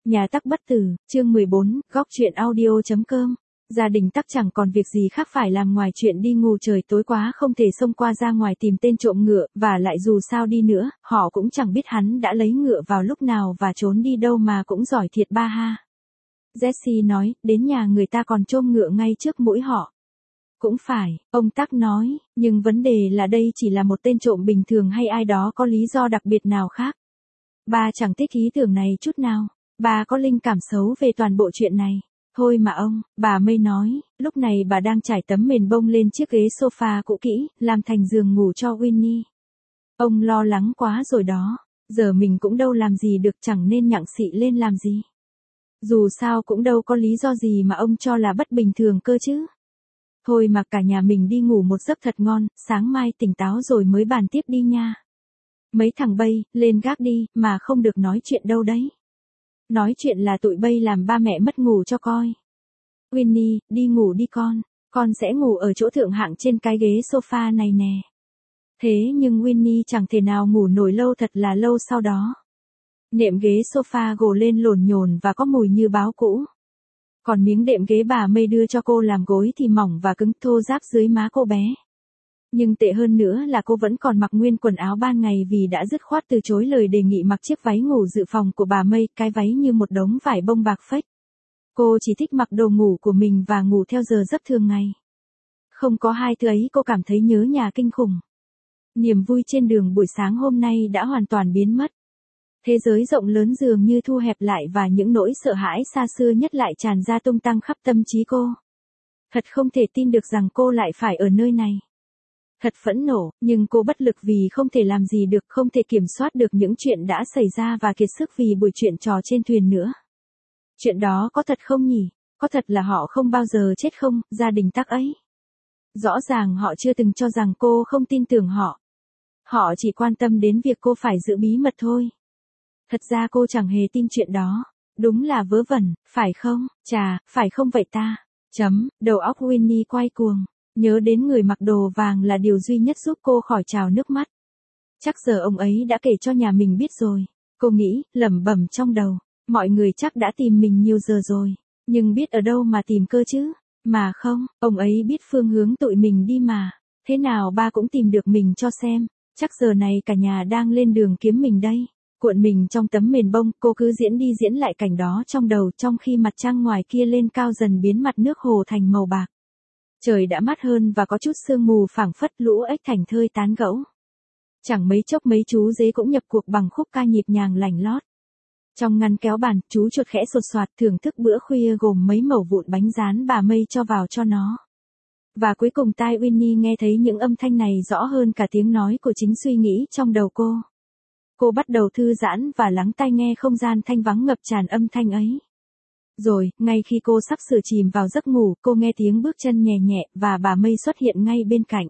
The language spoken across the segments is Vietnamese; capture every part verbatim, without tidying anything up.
Nhà tắc bất tử, chương mười bốn, góc chuyện audio.com. Gia đình tắc chẳng còn việc gì khác phải làm ngoài chuyện đi ngủ, trời tối quá không thể xông qua ra ngoài tìm tên trộm ngựa, và lại dù sao đi nữa, họ cũng chẳng biết hắn đã lấy ngựa vào lúc nào và trốn đi đâu mà cũng giỏi thiệt ba ha. Jessie nói, đến nhà người ta còn chôm ngựa ngay trước mũi họ. Cũng phải, ông Tắc nói, nhưng vấn đề là đây chỉ là một tên trộm bình thường hay ai đó có lý do đặc biệt nào khác. Ba chẳng thích ý tưởng này chút nào. Bà có linh cảm xấu về toàn bộ chuyện này. Thôi mà ông, bà May nói, lúc này bà đang trải tấm mền bông lên chiếc ghế sofa cũ kỹ, làm thành giường ngủ cho Winnie. Ông lo lắng quá rồi đó, giờ mình cũng đâu làm gì được, chẳng nên nhặng xị lên làm gì. Dù sao cũng đâu có lý do gì mà ông cho là bất bình thường cơ chứ. Thôi mà cả nhà mình đi ngủ một giấc thật ngon, sáng mai tỉnh táo rồi mới bàn tiếp đi nha. Mấy thằng Bay, lên gác đi, mà không được nói chuyện đâu đấy. Nói chuyện là tụi Bay làm ba mẹ mất ngủ cho coi. Winnie, đi ngủ đi con, con sẽ ngủ ở chỗ thượng hạng trên cái ghế sofa này nè. Thế nhưng Winnie chẳng thể nào ngủ nổi lâu, thật là lâu sau đó. Nệm ghế sofa gồ lên lổn nhổn và có mùi như báo cũ. Còn miếng đệm ghế bà May đưa cho cô làm gối thì mỏng và cứng thô ráp dưới má cô bé. Nhưng tệ hơn nữa là cô vẫn còn mặc nguyên quần áo ban ngày vì đã dứt khoát từ chối lời đề nghị mặc chiếc váy ngủ dự phòng của bà May, cái váy như một đống vải bông bạc phếch. Cô chỉ thích mặc đồ ngủ của mình và ngủ theo giờ giấc thường ngày. Không có hai thứ ấy cô cảm thấy nhớ nhà kinh khủng. Niềm vui trên đường buổi sáng hôm nay đã hoàn toàn biến mất. Thế giới rộng lớn dường như thu hẹp lại và những nỗi sợ hãi xa xưa nhất lại tràn ra tung tăng khắp tâm trí cô. Thật không thể tin được rằng cô lại phải ở nơi này. Thật phẫn nộ, nhưng cô bất lực vì không thể làm gì được, không thể kiểm soát được những chuyện đã xảy ra và kiệt sức vì buổi chuyện trò trên thuyền nữa. Chuyện đó có thật không nhỉ? Có thật là họ không bao giờ chết không, gia đình Tắc ấy? Rõ ràng họ chưa từng cho rằng cô không tin tưởng họ. Họ chỉ quan tâm đến việc cô phải giữ bí mật thôi. Thật ra cô chẳng hề tin chuyện đó. Đúng là vớ vẩn, phải không? Chà, phải không vậy ta? Chấm, đầu óc Winnie quay cuồng. Nhớ đến người mặc đồ vàng là điều duy nhất giúp cô khỏi trào nước mắt. Chắc giờ ông ấy đã kể cho nhà mình biết rồi. Cô nghĩ, lẩm bẩm trong đầu. Mọi người chắc đã tìm mình nhiều giờ rồi. Nhưng biết ở đâu mà tìm cơ chứ? Mà không, ông ấy biết phương hướng tụi mình đi mà. Thế nào ba cũng tìm được mình cho xem. Chắc giờ này cả nhà đang lên đường kiếm mình đây. Cuộn mình trong tấm mền bông, cô cứ diễn đi diễn lại cảnh đó trong đầu, trong khi mặt trăng ngoài kia lên cao dần biến mặt nước hồ thành màu bạc. Trời đã mát hơn và có chút sương mù phảng phất, lũ ếch thành thơi tán gẫu. Chẳng mấy chốc mấy chú dế cũng nhập cuộc bằng khúc ca nhịp nhàng lành lót. Trong ngăn kéo bàn, chú chuột khẽ sột soạt thưởng thức bữa khuya gồm mấy mẩu vụn bánh rán bà May cho vào cho nó. Và cuối cùng tai Winnie nghe thấy những âm thanh này rõ hơn cả tiếng nói của chính suy nghĩ trong đầu cô. Cô bắt đầu thư giãn và lắng tai nghe không gian thanh vắng ngập tràn âm thanh ấy. Rồi, ngay khi cô sắp sửa chìm vào giấc ngủ, cô nghe tiếng bước chân nhẹ nhẹ và bà May xuất hiện ngay bên cạnh.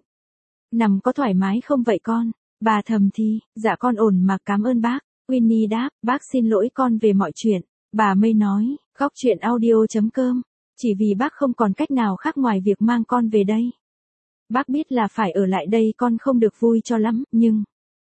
Nằm có thoải mái không vậy con? Bà thầm thì, dạ con ổn mà, cảm ơn bác. Winnie đáp, bác xin lỗi con về mọi chuyện. Bà May nói, góc chuyện audio.com. Chỉ vì bác không còn cách nào khác ngoài việc mang con về đây. Bác biết là phải ở lại đây con không được vui cho lắm, nhưng...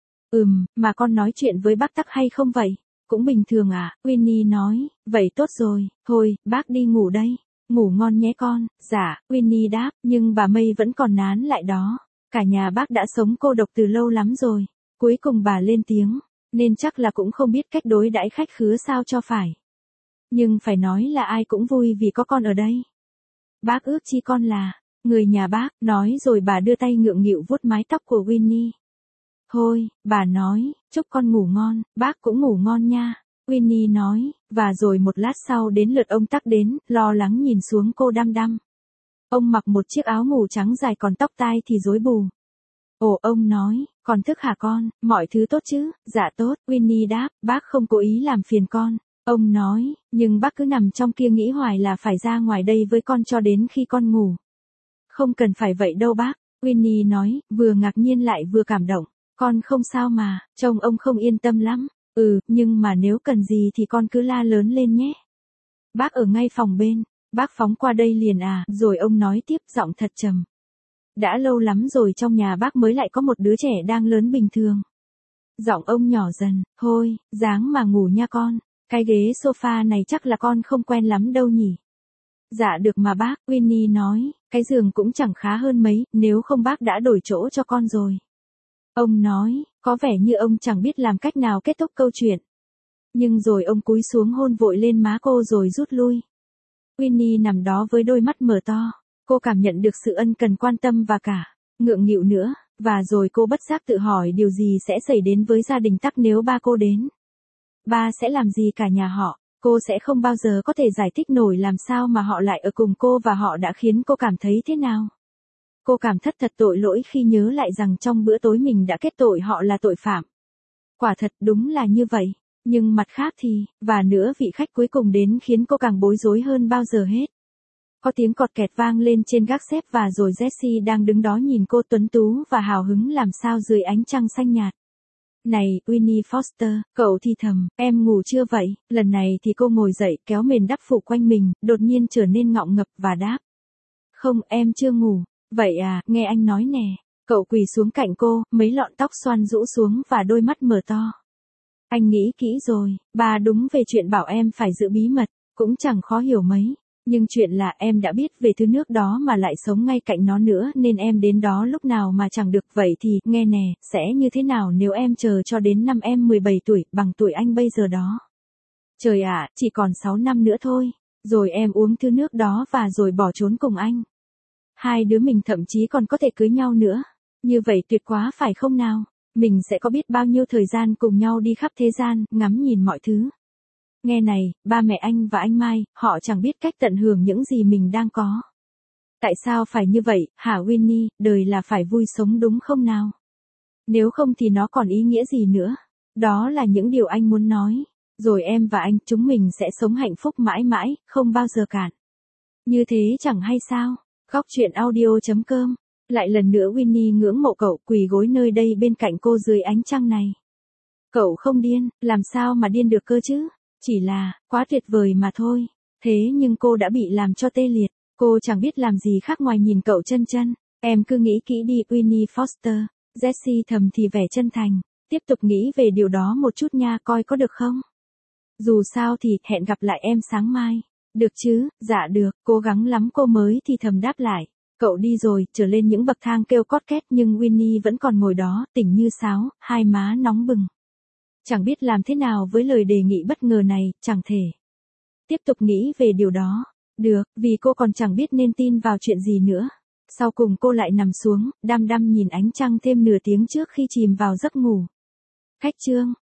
Ừm, mà con nói chuyện với bác Tắc hay không vậy? Cũng bình thường à? Winnie nói, vậy tốt rồi, thôi, bác đi ngủ đây. Ngủ ngon nhé con. Dạ, Winnie đáp, nhưng bà May vẫn còn nán lại đó. Cả nhà bác đã sống cô độc từ lâu lắm rồi. Cuối cùng bà lên tiếng, nên chắc là cũng không biết cách đối đãi khách khứa sao cho phải. Nhưng phải nói là ai cũng vui vì có con ở đây. Bác ước chi con là người nhà bác, nói rồi bà đưa tay ngượng nghịu vuốt mái tóc của Winnie. Thôi, bà nói, chúc con ngủ ngon, bác cũng ngủ ngon nha. Winnie nói, và rồi một lát sau đến lượt ông Tắc đến, lo lắng nhìn xuống cô đăm đăm. Ông mặc một chiếc áo ngủ trắng dài còn tóc tai thì rối bù. Ồ, ông nói, con thức hả con, mọi thứ tốt chứ? Dạ tốt, Winnie đáp, bác không cố ý làm phiền con. Ông nói, nhưng bác cứ nằm trong kia nghĩ hoài là phải ra ngoài đây với con cho đến khi con ngủ. Không cần phải vậy đâu bác, Winnie nói, vừa ngạc nhiên lại vừa cảm động. Con không sao mà, trông ông không yên tâm lắm. Ừ, nhưng mà nếu cần gì thì con cứ la lớn lên nhé. Bác ở ngay phòng bên, bác phóng qua đây liền à, rồi ông nói tiếp giọng thật trầm. Đã lâu lắm rồi trong nhà bác mới lại có một đứa trẻ đang lớn bình thường. Giọng ông nhỏ dần, thôi, dáng mà ngủ nha con. Cái ghế sofa này chắc là con không quen lắm đâu nhỉ? Dạ được mà bác, Winnie nói, cái giường cũng chẳng khá hơn mấy, nếu không bác đã đổi chỗ cho con rồi. Ông nói, có vẻ như ông chẳng biết làm cách nào kết thúc câu chuyện. Nhưng rồi ông cúi xuống hôn vội lên má cô rồi rút lui. Winnie nằm đó với đôi mắt mở to, cô cảm nhận được sự ân cần quan tâm và cả ngượng nghịu nữa, và rồi cô bất giác tự hỏi điều gì sẽ xảy đến với gia đình Tắc nếu ba cô đến. Ba sẽ làm gì cả nhà họ, cô sẽ không bao giờ có thể giải thích nổi làm sao mà họ lại ở cùng cô và họ đã khiến cô cảm thấy thế nào. Cô cảm thất thật tội lỗi khi nhớ lại rằng trong bữa tối mình đã kết tội họ là tội phạm. Quả thật đúng là như vậy, nhưng mặt khác thì, và nữa vị khách cuối cùng đến khiến cô càng bối rối hơn bao giờ hết. Có tiếng cọt kẹt vang lên trên gác xếp và rồi Jessie đang đứng đó nhìn cô tuấn tú và hào hứng làm sao dưới ánh trăng xanh nhạt. Này, Winnie Foster, cậu thì thầm, em ngủ chưa vậy? Lần này thì cô ngồi dậy kéo mền đắp phủ quanh mình, đột nhiên trở nên ngọng ngập và đáp. Không, em chưa ngủ. Vậy à, nghe anh nói nè. Cậu quỳ xuống cạnh cô, mấy lọn tóc xoăn rũ xuống và đôi mắt mở to. Anh nghĩ kỹ rồi, bà đúng về chuyện bảo em phải giữ bí mật, cũng chẳng khó hiểu mấy. Nhưng chuyện là em đã biết về thứ nước đó mà lại sống ngay cạnh nó nữa nên em đến đó lúc nào mà chẳng được. Vậy thì, nghe nè, sẽ như thế nào nếu em chờ cho đến năm em mười bảy tuổi, bằng tuổi anh bây giờ đó? Trời ạ, chỉ còn sáu năm nữa thôi. Rồi em uống thứ nước đó và rồi bỏ trốn cùng anh. Hai đứa mình thậm chí còn có thể cưới nhau nữa. Như vậy tuyệt quá phải không nào? Mình sẽ có biết bao nhiêu thời gian cùng nhau đi khắp thế gian, ngắm nhìn mọi thứ. Nghe này, ba mẹ anh và anh Mai, họ chẳng biết cách tận hưởng những gì mình đang có. Tại sao phải như vậy, hả Winnie, đời là phải vui sống đúng không nào? Nếu không thì nó còn ý nghĩa gì nữa? Đó là những điều anh muốn nói. Rồi em và anh, chúng mình sẽ sống hạnh phúc mãi mãi, không bao giờ cạn. Như thế chẳng hay sao? Góc truyện audio chấm com. Lại lần nữa Winnie ngưỡng mộ cậu quỳ gối nơi đây bên cạnh cô dưới ánh trăng này. Cậu không điên, làm sao mà điên được cơ chứ? Chỉ là, quá tuyệt vời mà thôi. Thế nhưng cô đã bị làm cho tê liệt. Cô chẳng biết làm gì khác ngoài nhìn cậu chân chân. Em cứ nghĩ kỹ đi Winnie Foster. Jessie thầm thì vẻ chân thành. Tiếp tục nghĩ về điều đó một chút nha, coi có được không? Dù sao thì, hẹn gặp lại em sáng mai. Được chứ, dạ được, cố gắng lắm cô mới thì thầm đáp lại. Cậu đi rồi, trở lên những bậc thang kêu cót két nhưng Winnie vẫn còn ngồi đó, tỉnh như sáo, hai má nóng bừng. Chẳng biết làm thế nào với lời đề nghị bất ngờ này, chẳng thể tiếp tục nghĩ về điều đó. Được, vì cô còn chẳng biết nên tin vào chuyện gì nữa. Sau cùng cô lại nằm xuống, đăm đăm nhìn ánh trăng thêm nửa tiếng trước khi chìm vào giấc ngủ. Khách chương